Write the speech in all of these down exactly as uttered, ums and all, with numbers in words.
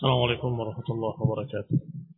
السلام عليكم ورحمة الله وبركاته.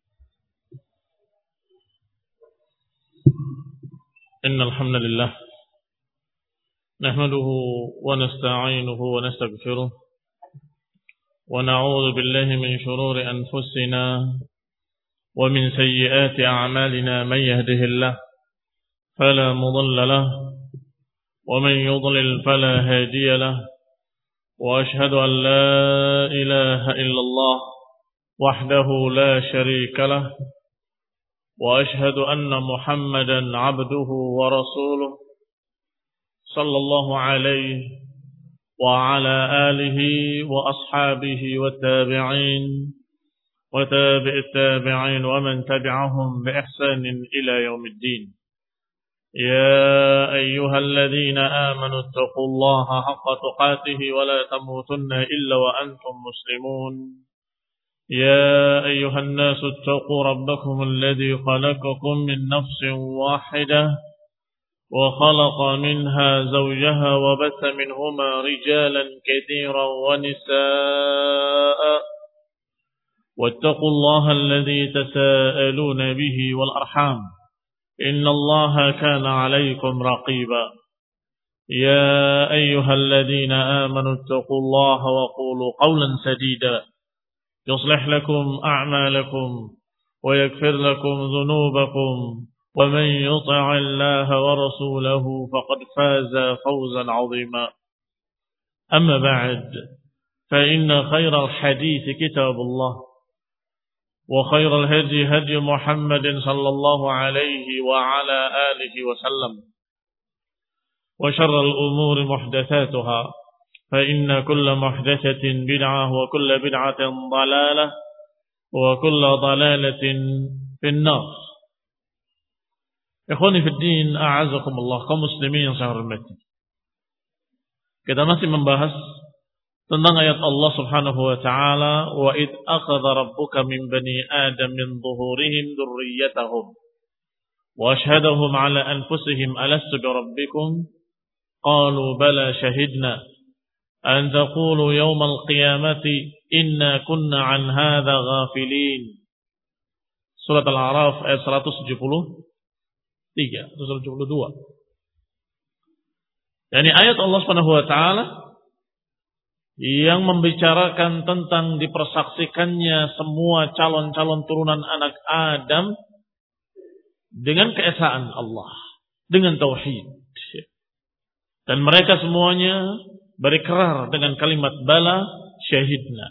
إن الحمد لله نحمده ونستعينه ونستغفره ونعوذ بالله من شرور أنفسنا ومن سيئات أعمالنا. من يهده الله فلا مضل له ومن يضلل فلا هادي له، وأشهد أن لا إله إلا الله وحده لا شريك له، وأشهد أن محمدا عبده ورسوله صلى الله عليه وعلى آله وأصحابه والتابعين وتابع التابعين ومن تبعهم بإحسان إلى يوم الدين. يا أيها الذين آمنوا اتقوا الله حق تقاته ولا تموتن إلا وأنتم مسلمون. يا أيها الناس اتقوا ربكم الذي خلقكم من نفس واحدة وخلق منها زوجها وبث منهما رجالا كثيرا ونساء، واتقوا الله الذي تساءلون به والأرحام إن الله كان عليكم رقيبا. يا أيها الذين آمنوا اتقوا الله وقولوا قولا سديدا يصلح لكم أعمالكم ويغفر لكم ذنوبكم، ومن يطع الله ورسوله فقد فاز فوزا عظيما. أما بعد، فإن خير الحديث كتاب الله، وخير الهدي هدي محمد صلى الله عليه وعلى آله وسلم، وشر الأمور محدثاتها، فإن كل محدثة بدعة وكل بدعة ضلالة وكل ضلالة في النار. Ikhwani fi din, a'azakumullah, kaum muslimin yang saya hormati. Kita masih membahas tentang ayat Allah Subhanahu wa taala, wa id akhadha rabbuka min bani adam min dhuhurihim dzurriyyatahum wa ashhadahum ala anfusihim alastu bi rabbikum qalu bala shahidna an taqulu yawmal qiyamati inna kunna an hadha ghafilin. Surat Al-A'raf ayat seratus tujuh puluh tiga atau seratus tujuh puluh dua. Yani ayat Allah Subhanahu wa taala yang membicarakan tentang dipersaksikannya semua calon-calon turunan anak Adam dengan keesaan Allah, dengan tauhid. Dan mereka semuanya berikrar dengan kalimat bala syahidna.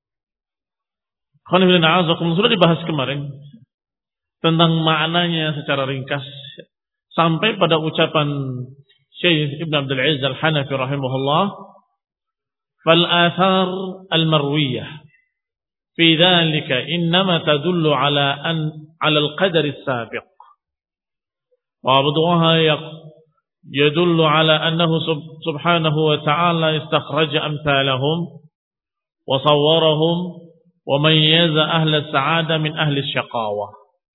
Sudah dibahas kemarin tentang maknanya secara ringkas sampai pada ucapan Syekh Ibn Abdul Aziz Al-Hanafi rahimahullah, فالآثار المروية في ذلك إنما تدل على أن على القدر السابق، وعبدها يدل على أنه سبحانه وتعالى استخرج أمثالهم وصورهم وميز أهل السعادة من أهل الشقاوة.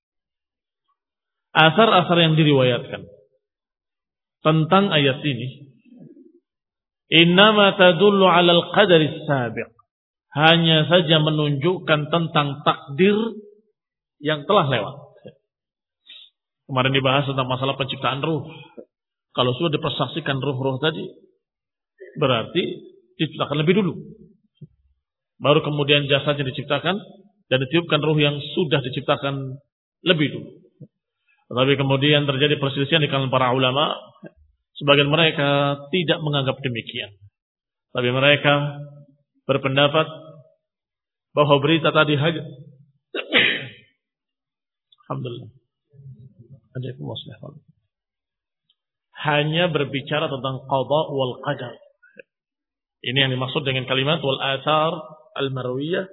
Asar-asar yang diriwayatkan tentang ayat ini innama tadullu 'alal qadari sabiq, hanya saja menunjukkan tentang takdir yang telah lewat. Kemarin dibahas tentang masalah penciptaan ruh. Kalau sudah dipersaksikan ruh-ruh tadi, berarti diciptakan lebih dulu. Baru kemudian jasadnya diciptakan dan ditiupkan ruh yang sudah diciptakan lebih dulu. Tetapi kemudian terjadi perselisihan di kalangan para ulama. Sebagian mereka tidak menganggap demikian. Tapi mereka berpendapat bahwa berita tadi hanya Alhamdulillah. Hanya berbicara tentang qada wal qadar. Ini yang dimaksud dengan kalimat wal athar al-marwiyah.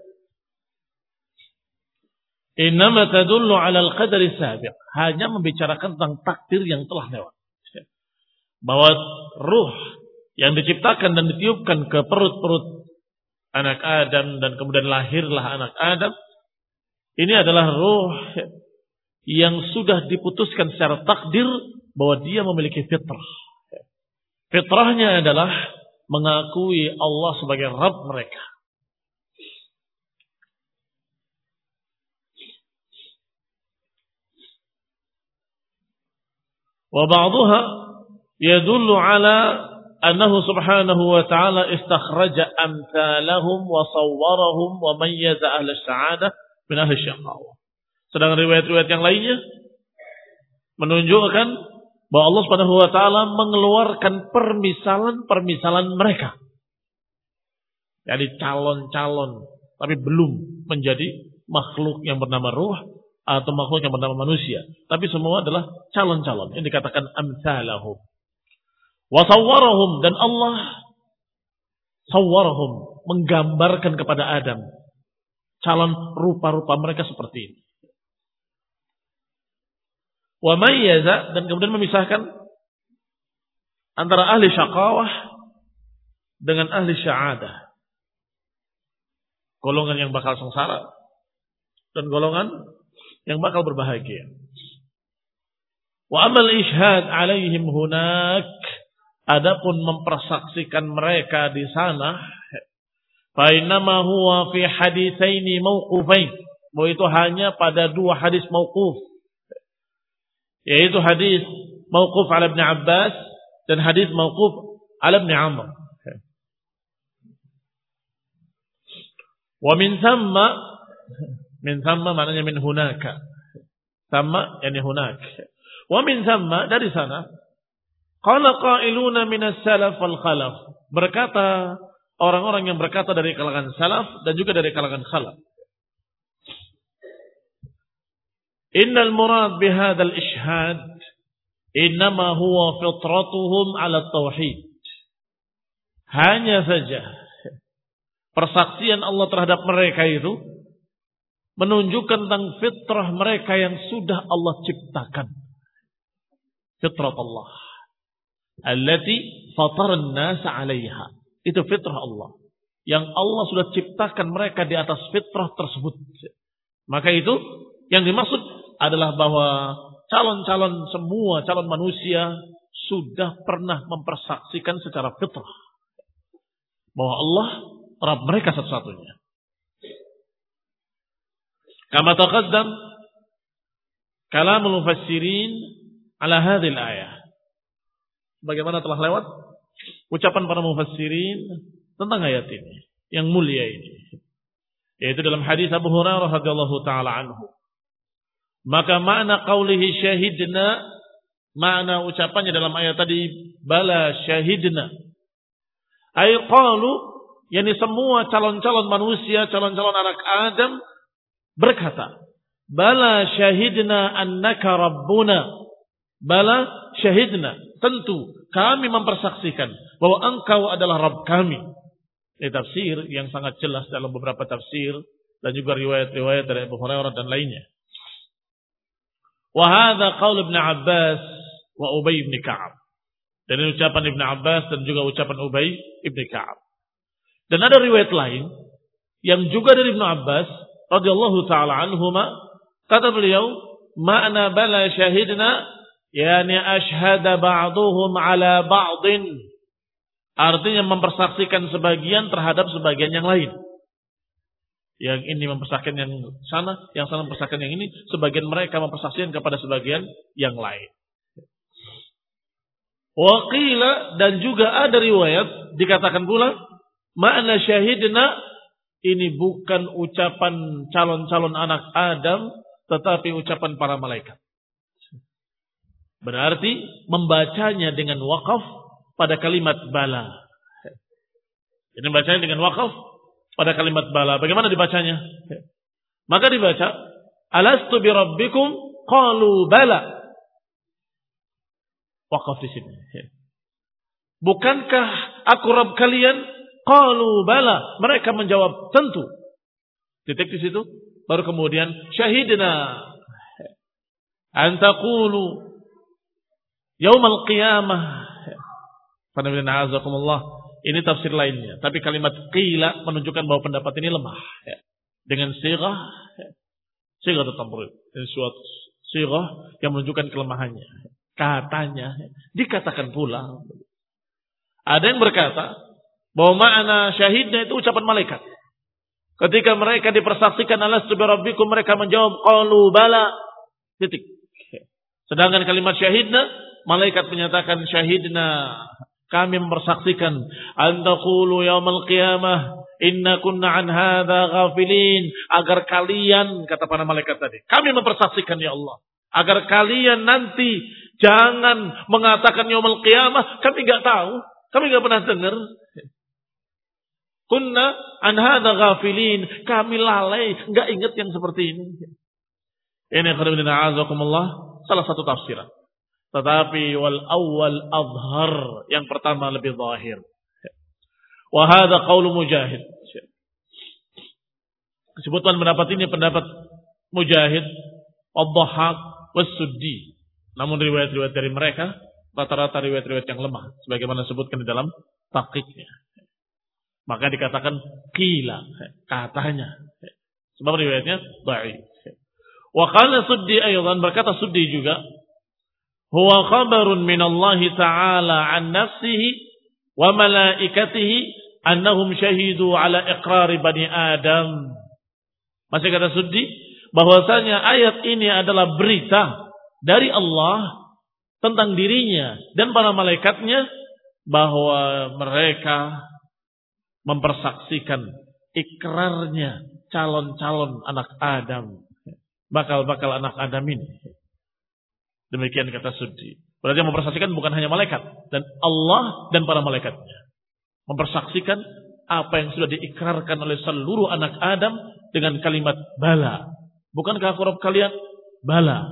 Innama tadullu 'ala al-qadari sabiq. Hanya membicarakan tentang takdir yang telah lewat. Bahwa ruh yang diciptakan dan ditiupkan ke perut-perut anak Adam dan kemudian lahirlah anak Adam, ini adalah ruh yang sudah diputuskan secara takdir bahwa dia memiliki fitrah. Fitrahnya adalah mengakui Allah sebagai Rabb mereka. Wa ba'daha yadullu ala annahu subhanahu wa ta'ala istakhraja amthalahum wa sawwarahum wa mayyaza ahli sa'adah min ahli syaqawah. Sedangkan riwayat-riwayat yang lainnya menunjukkan bahwa Allah Subhanahu wa taala mengeluarkan permisalan-permisalan mereka. Jadi calon-calon tapi belum menjadi makhluk yang bernama ruh atau makhluk yang bernama manusia, tapi semua adalah calon-calon yang dikatakan amsalahum. Wa sawwarahum, dan Allah sawwarahum, menggambarkan kepada Adam calon rupa-rupa mereka seperti ini. Wa mayyaza, dan kemudian memisahkan antara ahli syaqawah dengan ahli sya'adah. Golongan yang bakal sengsara dan golongan yang bakal berbahagia. Wa amal ishad alaihim hunak, adapun mempersaksikan mereka di sana, fa innama huwa fi haditsaini mauqufain, bahwa itu hanya pada dua hadis mauquf, yaitu hadis mauquf ala Ibn Abbas dan hadis mauquf ala Ibn Amr. Wa min thamma, min thamma maknanya min hunaka, thamma yani hunak. Wa min thamma, dari sana, qala qailuna min as-salaf wal khalaf, berkata orang-orang yang berkata dari kalangan salaf dan juga dari kalangan khalaf, innal murad bihadzal ishhad innama huwa fitratuhum ala tauhid. Hanya saja persaksian Allah terhadap mereka itu menunjukkan tentang fitrah mereka yang sudah Allah ciptakan. Fitrah Allah allati fatara an-nas 'alaiha. Itu fitrah Allah yang Allah sudah ciptakan mereka di atas fitrah tersebut. Maka itu yang dimaksud adalah bahwa calon-calon semua calon manusia sudah pernah mempersaksikan secara fitrah bahwa Allah Rabb mereka satu-satunya. Kama taqaddam kalamul mufassirin ala hadhil ayah. Bagaimana telah lewat ucapan para mufassirin tentang ayat ini yang mulia ini, yaitu dalam hadis Abu Hurairah radhiyallahu taala anhu. Maka makna qaulihi syahidna, makna ucapannya dalam ayat tadi bala syahidna, ay qalu, yakni semua calon-calon manusia, calon-calon anak Adam berkata, bala syahidna annaka rabbuna, bala syahidna, tentu kami mempersaksikan bahwa engkau adalah Rabb kami. Ini tafsir yang sangat jelas dalam beberapa tafsir dan juga riwayat-riwayat dari Abu Hurairah dan lainnya. Wa hadza qaul Ibn Abbas wa Ubay bin Ka'ab. Dan ini ucapan Ibn Abbas dan juga ucapan Ubay bin Ka'ab. Dan ada riwayat lain yang juga dari Ibn Abbas radhiyallahu taala anhuma, kata beliau, makna bala syahidna yani ashhada ba'dhum ala ba'din, artinya mempersaksikan sebagian terhadap sebagian yang lain. Yang ini mempersaksikan yang sana, yang sana mempersaksikan yang ini, sebagian mereka mempersaksikan kepada sebagian yang lain. Wa qila, dan juga ada riwayat dikatakan pula makna syahidna ini bukan ucapan calon-calon anak Adam, tetapi ucapan para malaikat. Berarti membacanya dengan wakaf pada kalimat bala. Ini bacanya dengan wakaf pada kalimat bala. Bagaimana dibacanya? Maka dibaca, alastu bi rabbikum qalu bala. Wakaf di sini. Bukankah aku Rabb kalian? Qalu bala, mereka menjawab tentu. Titik di situ. Baru kemudian syahidna an taqulu yaumal qiyamah. Fanabina azakumullah. Ini tafsir lainnya. Tapi kalimat qila menunjukkan bahwa pendapat ini lemah. Dengan sirah, sirah tamrid. Ini suatu sirah yang menunjukkan kelemahannya. Katanya, dikatakan pula. Ada yang berkata bahwa makna syahidnya itu ucapan malaikat. Ketika mereka dipersaksikan alastu bi rabbikum, mereka menjawab qalu bala. Titik. Sedangkan kalimat syahidna malaikat menyatakan syahidna, kami mempersaksikan, an taqulu yaumil qiyamah inna kunna an hadza ghafilin, agar kalian, kata para malaikat tadi, kami mempersaksikan ya Allah, agar kalian nanti jangan mengatakan yaumil qiyamah kami enggak tahu, kami enggak pernah dengar. Kunna an hadza ghafilin, kami lalai, enggak ingat yang seperti ini. Ini khairuddin a'azakumullah, salah satu tafsiran. Tetapi wal awwal azhar, yang pertama lebih zahir. Wa hadza qaulu Mujahid. Disebutkan pendapat ini pendapat Mujahid, Ad-Dhahhak, Was-Suddi. Namun riwayat-riwayat dari mereka rata-rata riwayat-riwayat yang lemah, sebagaimana disebutkan di dalam taqiqnya. Maka dikatakan qila, katanya. Sebab riwayatnya dhaif. Wa qala Suddi aydan, berkata Suddi juga, huwa khabarun min Allah Ta'ala an nafsihi wa malaikatihi annahum syahidu ala iqrari bani Adam. Masih kata Suddi, bahwasanya ayat ini adalah berita dari Allah tentang dirinya dan para malaikatnya bahwa mereka mempersaksikan ikrarnya calon-calon anak Adam, bakal-bakal anak Adam ini. Demikian kata Suddi. Berarti yang mempersaksikan bukan hanya malaikat, dan Allah dan para malaikatnya mempersaksikan apa yang sudah diikrarkan oleh seluruh anak Adam dengan kalimat bala. Bukankah aku Rabb kalian? Bala.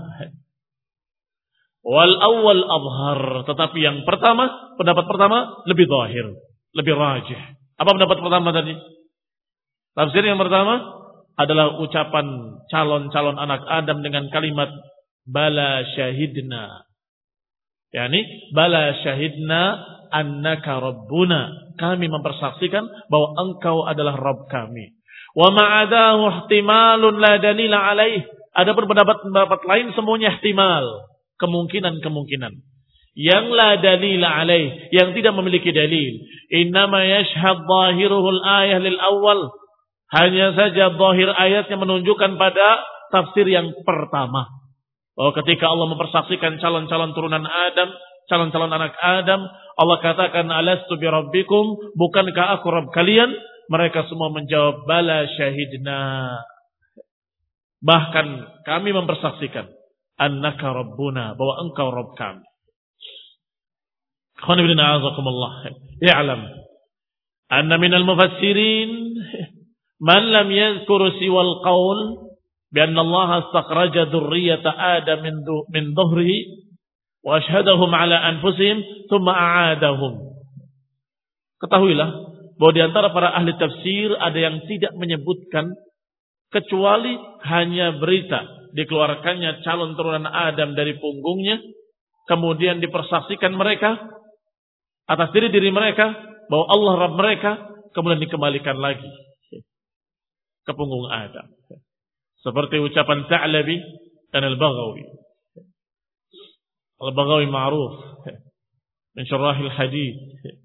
Wal awwal azhar, tetapi yang pertama, pendapat pertama lebih zahir, lebih rajih. Apa pendapat pertama tadi? Tafsir yang pertama adalah ucapan calon-calon anak Adam dengan kalimat bala syahidna. Yani bala syahidna annaka rabbuna. Kami mempersaksikan bahwa engkau adalah Rabb kami. Wa ma'adahu ihtimalun la dalila alaih. Adapun pendapat-pendapat lain semuanya ihtimal, kemungkinan-kemungkinan yang la dalila alaih, yang tidak memiliki dalil. Innama yashhad zahiruhul ayah lil awal. Hanya saja zahir ayatnya menunjukkan pada tafsir yang pertama. Bahwa ketika Allah mempersaksikan calon-calon turunan Adam, calon-calon anak Adam, Allah katakan alastu bi rabbikum, bukankah aku Rabb kalian? Mereka semua menjawab bala syahidna. Bahkan kami mempersaksikan annaka rabbuna, bahwa engkau Rabb kami. Khana bin a'azakumullah. I'lam anna minal mufassirin man lam yadhkur siwal qaul bi anna Allah astakhraja dhurriyyata Adam min min dhuhrihi wa ashhadahum ala anfusihim thumma a'adahum. Ketahuilah bahwa di antara para ahli tafsir ada yang tidak menyebutkan kecuali hanya berita dikeluarkannya calon turunan Adam dari punggungnya, kemudian dipersaksikan mereka atas diri diri mereka bahwa Allah Rabb mereka, kemudian dikembalikan lagi ke punggung Adam. Seperti ucapan Ta'labi dan Al-Baghawi. Al-Baghawi ma'ruf min syarahil hadith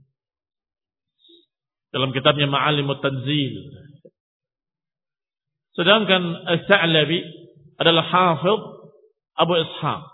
dalam kitabnya Ma'alimut Tanzil. Sedangkan Al-Ta'labi adalah hafidh Abu Ishaq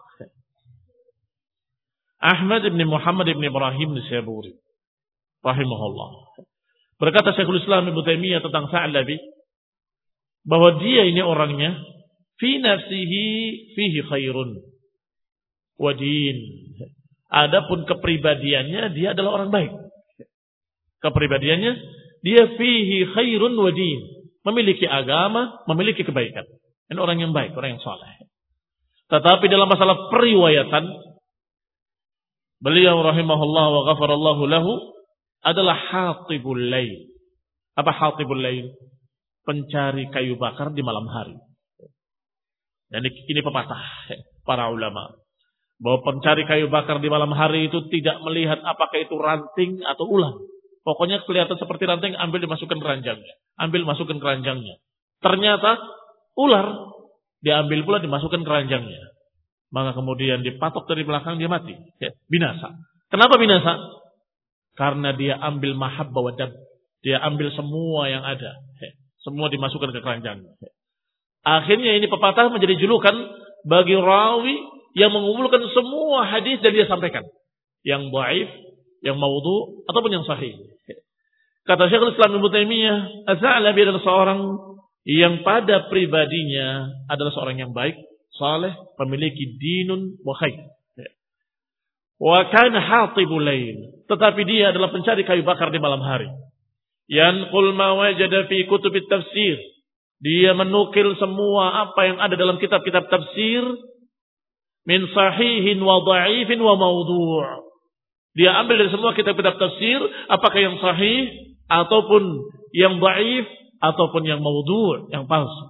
Ahmad ibn Muhammad ibn Ibrahim Nisaburi rahimahullah. Berkata Syekhul Islam Ibnu Taimiyah tentang Sa'labi bahwa dia ini orangnya fi nafsihi fihi khairun wa din. Adapun kepribadiannya dia adalah orang baik. Kepribadiannya dia fihi khairun wa din, memiliki agama, memiliki kebaikan. Ini orang yang baik, orang yang saleh. Tetapi dalam masalah periwayatan, beliau rahimahullah wa ghafarallahu lahu adalah hatibul lail. Apa hatibul lail? Pencari kayu bakar di malam hari. Dan ini pepatah para ulama. Bahwa pencari kayu bakar di malam hari itu tidak melihat apakah itu ranting atau ulang. Pokoknya kelihatan seperti ranting, ambil dimasukkan keranjangnya. Ambil masukkan keranjangnya. Ternyata ular, diambil pula dimasukkan keranjangnya. Maka kemudian dipatok dari belakang, dia mati. Ya, binasa. Kenapa binasa? Karena dia ambil mahabbah wa dam. Dia ambil semua yang ada. Ya, semua dimasukkan ke keranjangnya. Ya. Akhirnya ini pepatah menjadi julukan bagi rawi yang mengumpulkan semua hadis dan dia sampaikan. Yang dhaif, yang maudhu, ataupun yang sahih. Kata Syekhul Islam Ibnu Taimiyah, Az-Za'labi adalah seorang yang pada pribadinya adalah seorang yang baik, saleh, memiliki dinun wa khair. Wa kana hatibul lail, tetapi dia adalah pencari kayu bakar di malam hari. Yanqul ma wajada fi kutubit tafsir. Dia menukil semua apa yang ada dalam kitab-kitab tafsir min sahihin wa dha'ifin wa maudhu'. Dia ambil dari semua kitab-kitab tafsir apakah yang sahih ataupun yang dhaif ataupun yang maudhu', yang palsu.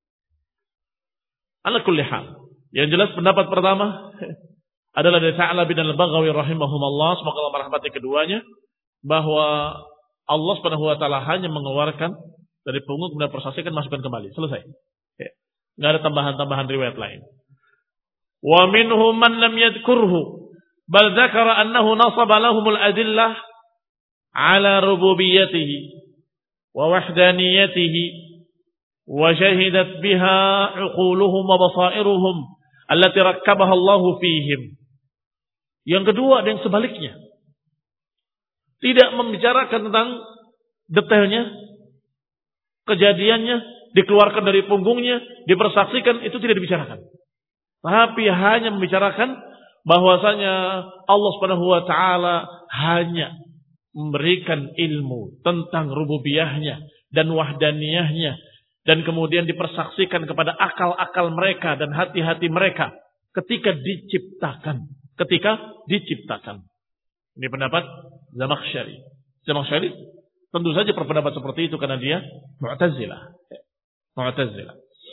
Ala kulli hal. Yang jelas pendapat pertama adalah dari Sa'labi dan Al-Baghawi rahimahumullah, semoga Allah merahmati keduanya, bahwa Allah Subhanahu wa taala hanya mengeluarkan dari punggung kemudian persaksikan masukkan kembali. Selesai. Enggak ada tambahan-tambahan riwayat lain. Wa minhum man lam yadhkurhu bal dzakara annahu nasaba lahumul adillah ala rububiyyatihi wa wahdaniyatihi wa shahidat biha uquluhum wa basairuhum allati rakkabaha Allah fihim. Yang kedua ada yang sebaliknya. Tidak membicarakan tentang detailnya, kejadiannya, dikeluarkan dari punggungnya, dipersaksikan, itu tidak dibicarakan. Tapi hanya membicarakan bahwasanya Allah Subhanahu wa taala hanya memberikan ilmu tentang rububiyahnya dan wahdaniyahnya, dan kemudian dipersaksikan kepada akal-akal mereka dan hati-hati mereka ketika diciptakan, ketika diciptakan. Ini pendapat Zamakhsyari. Zamakhsyari tentu saja berpendapat seperti itu karena dia Mu'tazilah. Mu'tazilah.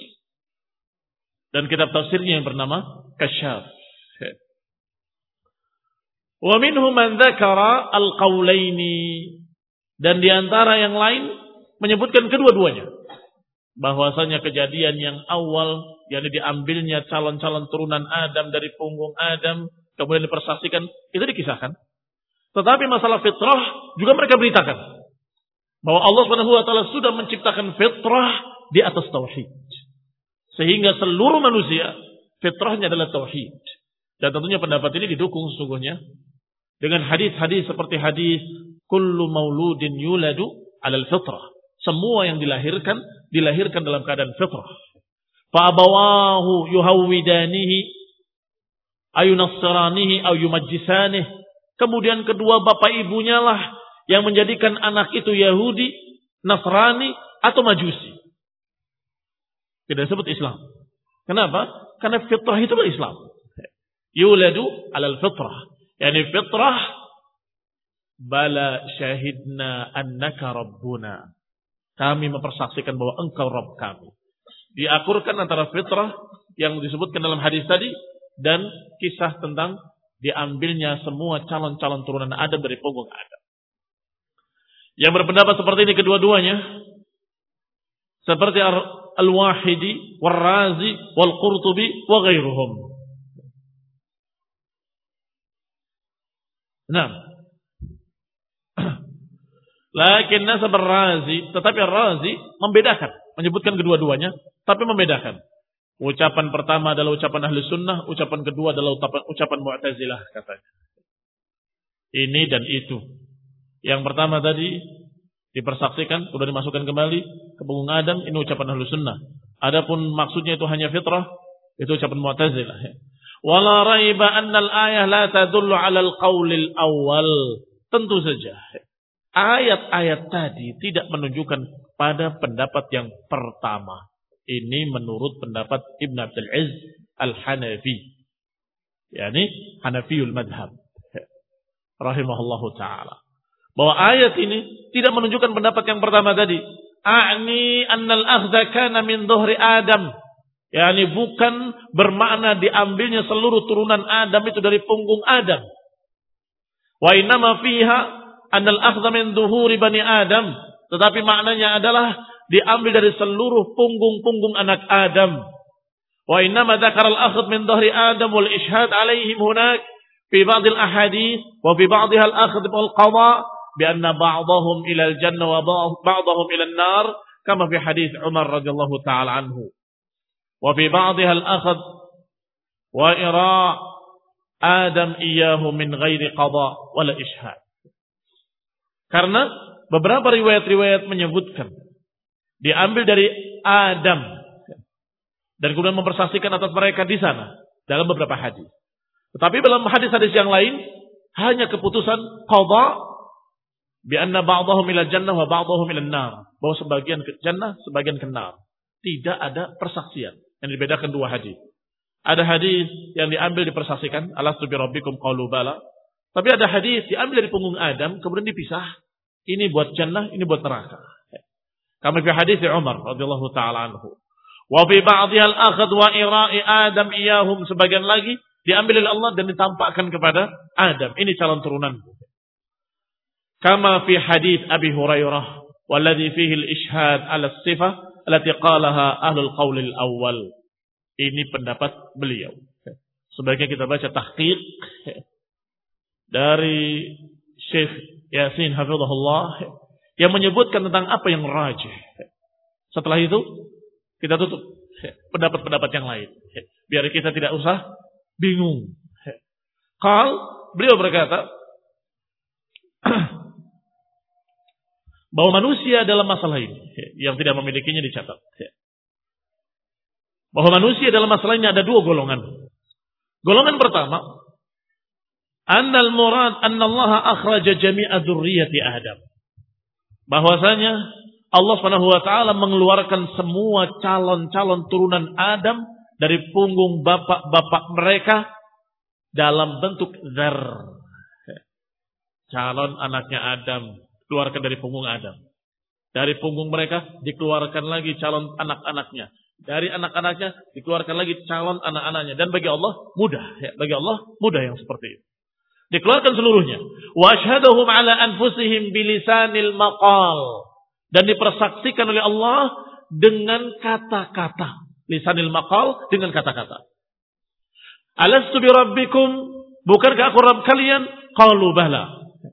Dan kitab tafsirnya yang bernama Kasyaf. Wa minhum man dzakara al-qaulaini, dan di antara yang lain menyebutkan kedua-duanya. Bahwasanya kejadian yang awal, yakni diambilnya calon-calon turunan Adam dari punggung Adam, kemudian dipersaksikan, itu dikisahkan. Tetapi masalah fitrah juga mereka beritakan bahwa Allah Subhanahu wa taala sudah menciptakan fitrah di atas tauhid. Sehingga seluruh manusia fitrahnya adalah tauhid. Dan tentunya pendapat ini didukung sesungguhnya dengan hadis-hadis seperti hadis kullu mauludin yuladu 'alal fitrah. Semua yang dilahirkan dilahirkan dalam keadaan fitrah. Fa abawahu yuhawwidanihi ayunassiranihi aw yumajjisanihi. Kemudian kedua bapak ibunya lah yang menjadikan anak itu Yahudi, Nasrani, atau Majusi. Tidak disebut Islam. Kenapa? Karena fitrah itu Islam. Yuladu alal fitrah. Yani fitrah, bala syahidna annaka rabbuna. Kami mempersaksikan bahwa engkau Rabb kami. Diakurkan antara fitrah yang disebutkan dalam hadis tadi dan kisah tentang diambilnya semua calon-calon turunan Adam dari punggung Adam. Yang berpendapat seperti ini kedua-duanya seperti Al-Wahidi, Wal-Razi, Wal-Qurtubi, wa ghairuhum. Nah, lakin nasab Ar-Razi, tetapi Ar-Razi membedakan, menyebutkan kedua-duanya, tapi membedakan. Ucapan pertama adalah ucapan ahli sunnah, ucapan kedua adalah ucapan, ucapan Mu'tazilah katanya. Ini dan itu. Yang pertama tadi dipersaksikan, sudah dimasukkan kembali ke punggung Adam, ini ucapan ahli sunnah. Adapun maksudnya itu hanya fitrah, itu ucapan Mu'tazilah. Wala raiba annal ayah la tadullu 'alal qaulil awal. Tentu saja ayat-ayat tadi tidak menunjukkan pada pendapat yang pertama. Ini menurut pendapat Ibn Abdul Aziz Al-Hanafi. yakni Hanafiyul Madhab. Rahimahullahu ta'ala. Bahwa ayat ini tidak menunjukkan pendapat yang pertama tadi. A'ni annal akhdha kana min dhuhri Adam. yakni bukan bermakna diambilnya seluruh turunan Adam itu dari punggung Adam. Wa innama fiha annal akhdha min dhuhuri bani Adam. Tetapi maknanya adalah diambil dari seluruh punggung-punggung anak Adam. Wa innama dzakara al-akhdh min dhahri Adam wal ishhad alaihim hunak fi ba'd al-ahadith wa fi ba'dha al-akhdh wal qada bi anna ba'dahum ila al-jannah wa ba'dahum ila an-nar kama fi hadits Umar radhiyallahu ta'ala anhu. Wa fi ba'dha al-akhdh wa ira Adam iyyahu min ghairi qada wala ishhad. Karena beberapa riwayat-riwayat menyebutkan diambil dari Adam dan kemudian mempersaksikan atas mereka di sana dalam beberapa hadis. Tetapi dalam hadis-hadis yang lain hanya keputusan qada bi anna ba'dahum ila jannah wa ba'dahum ila nar, bahwa sebagian ke jannah, sebagian ke nar. Tidak ada persaksian. Yang dibedakan dua hadis. Ada hadis yang diambil dipersaksikan, alastu bi rabbikum qalu bala. Tapi ada hadis diambil dari punggung Adam kemudian dipisah. Ini buat jannah, ini buat neraka. Kama fi hadis Umar radhiyallahu taala anhu. Wa fi ba'dihal akhad wa ira'i Adam iyahum, sebagian lagi diambil oleh Allah dan ditampakkan kepada Adam. Ini calon turunan. Kama fi hadis Abi Hurairah walladhi fihi al-ishhad 'ala as-sifah allati qalaha ahlul qaul al-awwal. Ini pendapat beliau. Sebaiknya kita baca tahqiq dari Syekh Yasin hafizahullah yang menyebutkan tentang apa yang rajih. Setelah itu kita tutup pendapat-pendapat yang lain biar kita tidak usah bingung. Qal, beliau berkata bahwa manusia dalam masalah ini yang tidak memilikinya dicatat. Bahwa manusia dalam masalah ini ada dua golongan. Golongan pertama, annal murad annallaha akhraja jami'a dzurriyyati Adam. Bahwasanya Allah Subhanahu wa taala mengeluarkan semua calon-calon turunan Adam dari punggung bapak-bapak mereka dalam bentuk dzar. Calon anaknya Adam keluarkan dari punggung Adam. Dari punggung mereka dikeluarkan lagi calon anak-anaknya. Dari anak-anaknya dikeluarkan lagi calon anak-anaknya. Dan bagi Allah mudah. Ya, bagi Allah mudah yang seperti itu. Dikeluarkan seluruhnya. Wa asyhadahum ala anfusihim bilisanil maqal. Dan dipersaksikan oleh Allah dengan kata-kata. Lisanil maqal, dengan kata-kata. Alastu bi rabbikum, bukankah aku Rabb kalian? Qalu bala.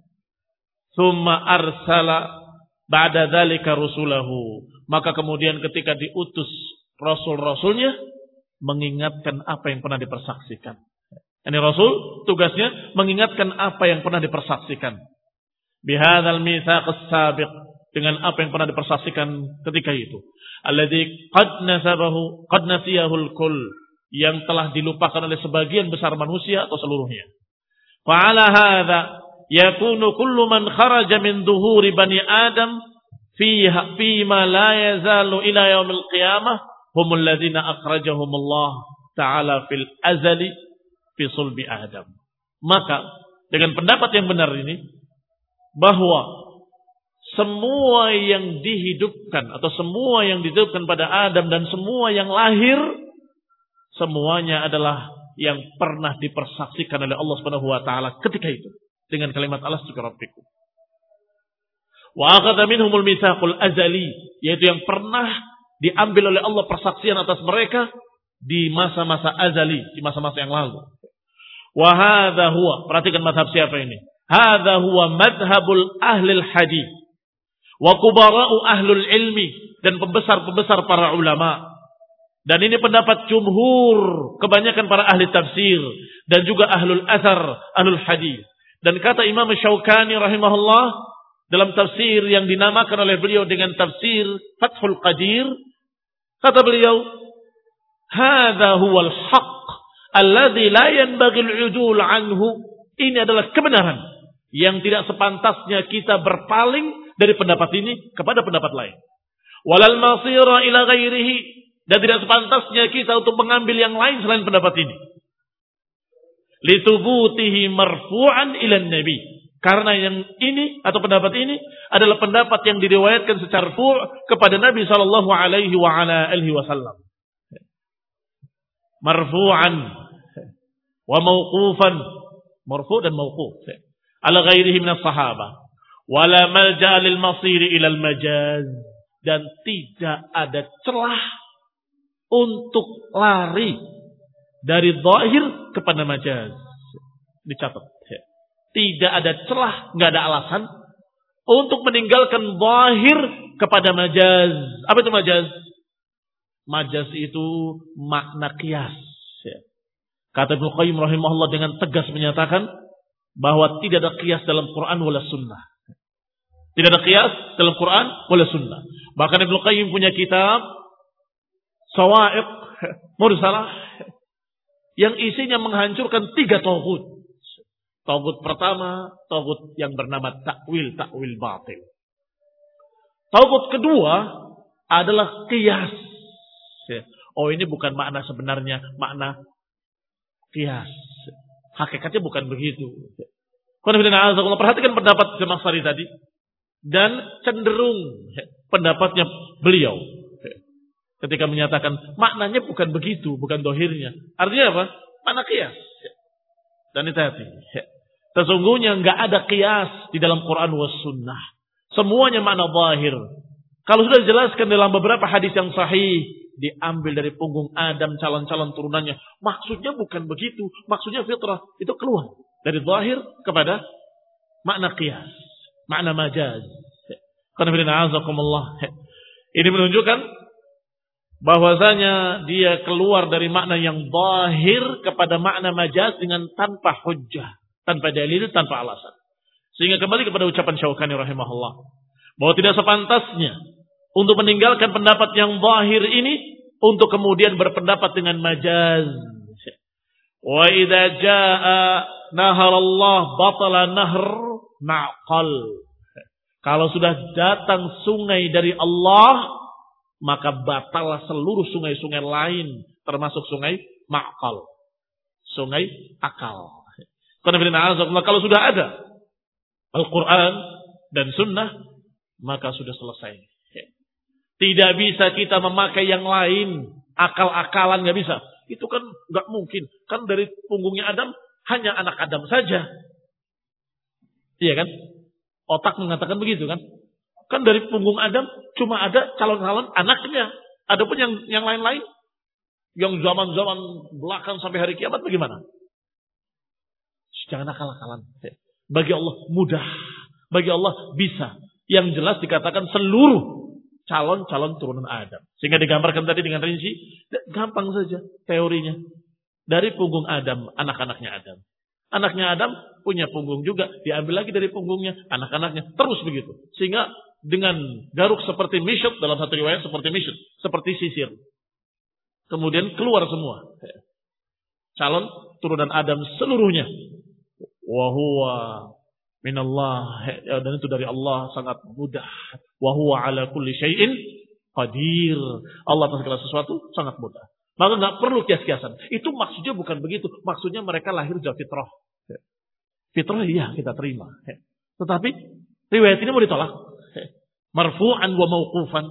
Tsumma arsala ba'da dzalika rusulahu. Maka kemudian ketika diutus rasul-rasulnya, mengingatkan apa yang pernah dipersaksikan. Ini rasul tugasnya mengingatkan apa yang pernah dipersaksikan. Bihadzal mitsaq as-sabiq, dengan apa yang pernah dipersaksikan ketika itu. Alladzi qad nasabahu qad nasiyahul kull, yang telah dilupakan oleh sebagian besar manusia atau seluruhnya. Fa ala hadza yakunu kullu man kharaja min dhuhuri bani Adam fi fi ma la yazalu ila yaumil qiyamah humul ladzina akhrajahumullah ta'ala fil azali fi sulbi Adam. Maka dengan pendapat yang benar ini, bahwa semua yang dihidupkan atau semua yang dihidupkan pada Adam dan semua yang lahir, semuanya adalah yang pernah dipersaksikan oleh Allah Subhanahu wa taala ketika itu dengan kalimat alastu bi rabbikum. Wa akhadha minhumul mitsaqul azali, yaitu yang pernah diambil oleh Allah persaksian atas mereka di masa-masa azali, di masa-masa yang lalu. Wa hadza huwa, perhatikan mazhab siapa ini? Hadza huwa madhhabul ahlil hadis wa kubara'u ahlul ilmi, dan pembesar-pembesar para ulama. Dan ini pendapat jumhur, kebanyakan para ahli tafsir dan juga ahlul athar, ahlul hadis. Dan kata Imam Syaukani rahimahullah dalam tafsir yang dinamakan oleh beliau dengan tafsir Fathul Qadir, kata beliau, hadza huwal haqq alladzi la yanbaghi al-'udul anhu. Ini adalah kebenaran yang tidak sepantasnya kita berpaling dari pendapat ini kepada pendapat lain. Walal masira ila ghairihi, dan tidak sepantasnya kita untuk mengambil yang lain selain pendapat ini. Litubutihi marfu'an ila nabi, karena yang ini atau pendapat ini adalah pendapat yang diriwayatkan secara fu' kepada Nabi sallallahu alaihi wa ala alihi wasallam. Marfu'an wa mauqufan, marfu' dan mauquf ala ghairihi minas sahabah. Wala malja lil masiri ilal majaz, dan tidak ada celah untuk lari dari zahir kepada majaz. Dicatat. Tidak ada celah, nggak ada alasan untuk meninggalkan zahir kepada majaz. Apa itu majaz? Majaz itu makna qiyas. Kata Ibnu Qayyim rahimahullah dengan tegas menyatakan bahwa tidak ada qiyas dalam Quran wala sunnah. Tidak ada qiyas dalam Quran wala sunnah. Bahkan Ibnu Qayyim punya kitab Sawa'iq Mursalah yang isinya menghancurkan tiga tauhid. Tauhid pertama, tauhid yang bernama takwil, takwil batil. Tauhid kedua adalah qiyas. Oh, ini bukan makna sebenarnya, makna qiyas. Hakikatnya bukan begitu. Perhatikan pendapat Zamakhsyari tadi dan cenderung pendapatnya beliau ketika menyatakan maknanya bukan begitu, bukan dohirnya. Artinya apa? Makna qiyas. Dan itu hati. Sesungguhnya enggak ada qiyas di dalam Quran was sunnah. Semuanya makna zahir. Kalau sudah dijelaskan dalam beberapa hadis yang sahih, diambil dari punggung Adam calon-calon turunannya. Maksudnya bukan begitu. Maksudnya fitrah. Itu keluar dari zahir kepada makna qiyas. Makna majaz. Ini menunjukkan bahwasanya dia keluar dari makna yang zahir kepada makna majaz dengan tanpa hujjah, tanpa dalil, tanpa alasan. Sehingga kembali kepada ucapan Syaukani rahimahullah bahwa tidak sepantasnya untuk meninggalkan pendapat yang zahir ini untuk kemudian berpendapat dengan majaz. Wa idza jaa nahar Allah batala nahr ma'qal. Kalau sudah datang sungai dari Allah, maka batallah seluruh sungai-sungai lain, termasuk sungai ma'qal, sungai akal. Kalau sudah ada Al-Quran dan Sunnah, maka sudah selesai. Tidak bisa kita memakai yang lain, akal-akalan nggak bisa. Itu kan nggak mungkin. Kan dari punggungnya Adam hanya anak Adam saja. Iya kan? Otak mengatakan begitu kan? Kan dari punggung Adam cuma ada calon-calon anaknya. Adapun yang yang lain-lain, yang zaman-zaman belakang sampai hari kiamat bagaimana? Jangan akal-akalan. Bagi Allah mudah. Bagi Allah bisa. Yang jelas dikatakan seluruh calon-calon turunan Adam. Sehingga digambarkan tadi dengan rinci. Gampang saja teorinya. Dari punggung Adam, anak-anaknya Adam. Anaknya Adam punya punggung juga. Diambil lagi dari punggungnya, anak-anaknya. Terus begitu. Sehingga dengan garuk seperti misyut, dalam satu riwayat seperti misyut. Seperti sisir. Kemudian keluar semua. Calon turunan Adam seluruhnya. Wahuwa minallah. Dan itu dari Allah sangat mudah. Wahuwa ala kulli syai'in qadir. Allah atas segala sesuatu sangat mudah. Maka nggak perlu kias-kiasan. Itu maksudnya bukan begitu. Maksudnya mereka lahir dari fitrah. Fitrah iya kita terima. Tetapi riwayat ini mau ditolak. Marfu'an wa mauqufan.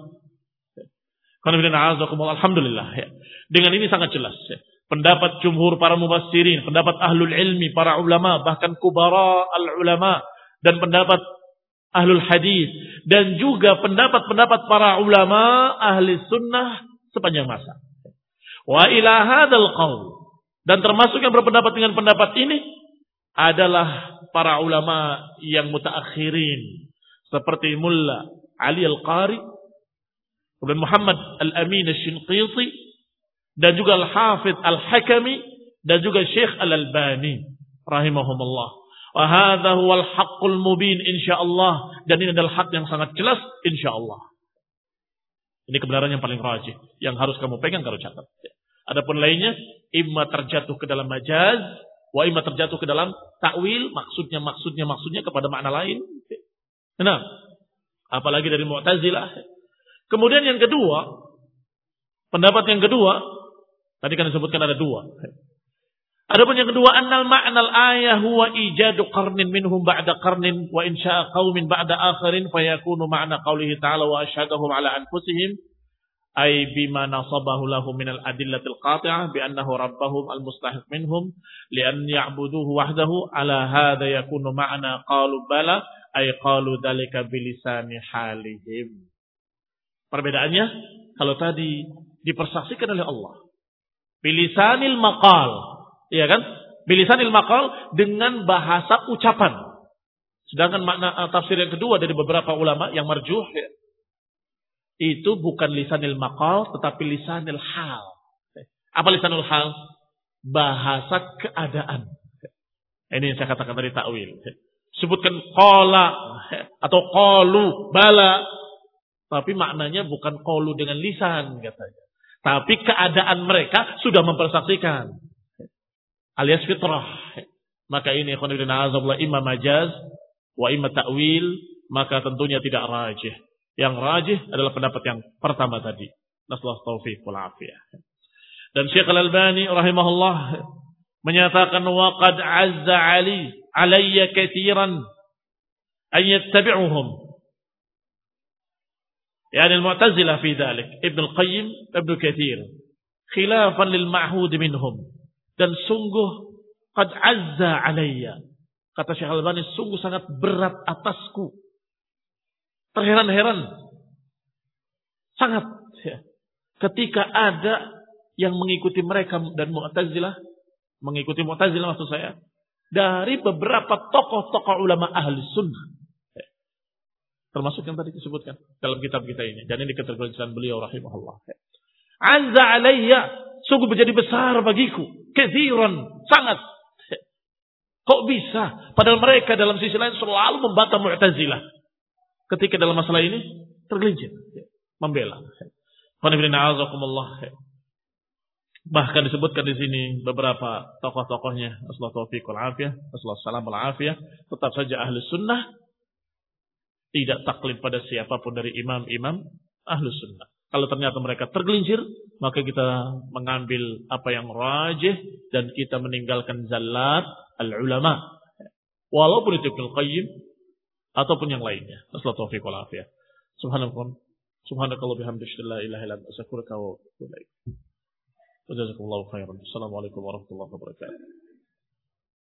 Alhamdulillah. Dengan ini sangat jelas. Pendapat jumhur para mufassirin, pendapat ahlul ilmi, para ulama, bahkan kubara al-ulama, dan pendapat ahlul hadis, dan juga pendapat-pendapat para ulama ahli sunnah sepanjang masa. Wa ila hadzal qaul, dan termasuk yang berpendapat dengan pendapat ini adalah para ulama yang mutaakhirin seperti Mulla Ali Al-Qari, kemudian Muhammad Al-Amin Asy-Shinqiti, dan juga Al-Hafidh Al-Hakami, dan juga Syekh Al-Albani rahimahumullah. Wa hadza huwal haqqul mubin insyaallah, dan ini adalah hak yang sangat jelas insyaallah. Ini kebenaran yang paling rajih yang harus kamu pegang kalau catat. Adapun lainnya imma terjatuh ke dalam majaz, wa imma terjatuh ke dalam takwil, maksudnya maksudnya maksudnya kepada makna lain. Nah, apalagi dari Mu'tazilah. Kemudian yang kedua, pendapat yang kedua, tadi kan disebutkan ada dua. Adapun yang kedua, annal ma'nal ayah huwa ijadu qarnin minhum ba'da qarnin wa insya'a qaumin ba'da akharin fayakunu ma'na qawlihi ta'ala wa asyhadahum ala anfusihim ay bima nasabahu lahum minal adillatil qati'ah bi annahu rabbahum al-mustahiq minhum li'an ya'buduhu wahdahu ala hadha yakunu ma'na qalu bala ay qalu dhalika bilisani halihim. Perbedaannya, kalau tadi dipersaksikan oleh Allah bilisanil maqal, iya kan? Bilisanil maqal dengan bahasa ucapan. Sedangkan makna uh, tafsir yang kedua dari beberapa ulama yang marjuh ya, itu bukan lisanil maqal tetapi lisanil hal. Apa lisanul hal? bahasa keadaan. Ini yang saya katakan tadi takwil. Sebutkan qala atau qalu bala, tapi maknanya bukan qalu dengan lisan katanya. Tapi keadaan mereka sudah mempersaksikan alias fitrah. Maka ini ikhwan fillah azza imma majaz wa imma ta'wil, maka tentunya tidak rajih. Yang rajih adalah pendapat yang pertama tadi. Nasallahu taufiq wal afiyah. Dan Syekh Al-Albani rahimahullah menyatakan wa qad azza ali alayya katsiran an yattabi'uhum. Yani al-Mu'tazilah fi dhalik. Ibn al-Qayyim, Ibn Katsir, khilafan lil ma'hud minhum. Dan sungguh qad azza alayya. Kata Syekh Al-Albani, sungguh sangat berat atasku. Terheran-heran. Sangat. Ya. Ketika ada yang mengikuti mereka dan Mu'tazilah, mengikuti Mu'tazilah maksud saya, dari beberapa tokoh-tokoh ulama ahli sunnah. Ya. Termasuk yang tadi disebutkan dalam kitab kita ini. Dan ini ketertulisan beliau rahimahullah. Ya. Azza alayya, sungguh menjadi besar bagiku. Keziran, sangat. Ya. Kok bisa? Padahal mereka dalam sisi lain selalu membantah Mu'tazilah. Ketika dalam masalah ini tergelincir, ya. Membela. Bahkan disebutkan di sini beberapa tokoh-tokohnya, Rasulullah taufiq wal afiyah, Rasulullah salam wal afiyah, tetap saja ahli sunnah tidak taklid pada siapapun dari imam-imam ahli sunnah. Kalau ternyata mereka tergelincir, maka kita mengambil apa yang rajih dan kita meninggalkan zallat al-ulama. Walaupun itu Ibnu Qayyim ataupun yang lainnya. Rasulullah taufiq wal afiyah. Subhanallah. Subhanakallah bihamdika la ilaha illa anta astaghfiruka wa atubu ilaik. Jazakumullahu khairan. Assalamualaikum warahmatullahi wabarakatuh.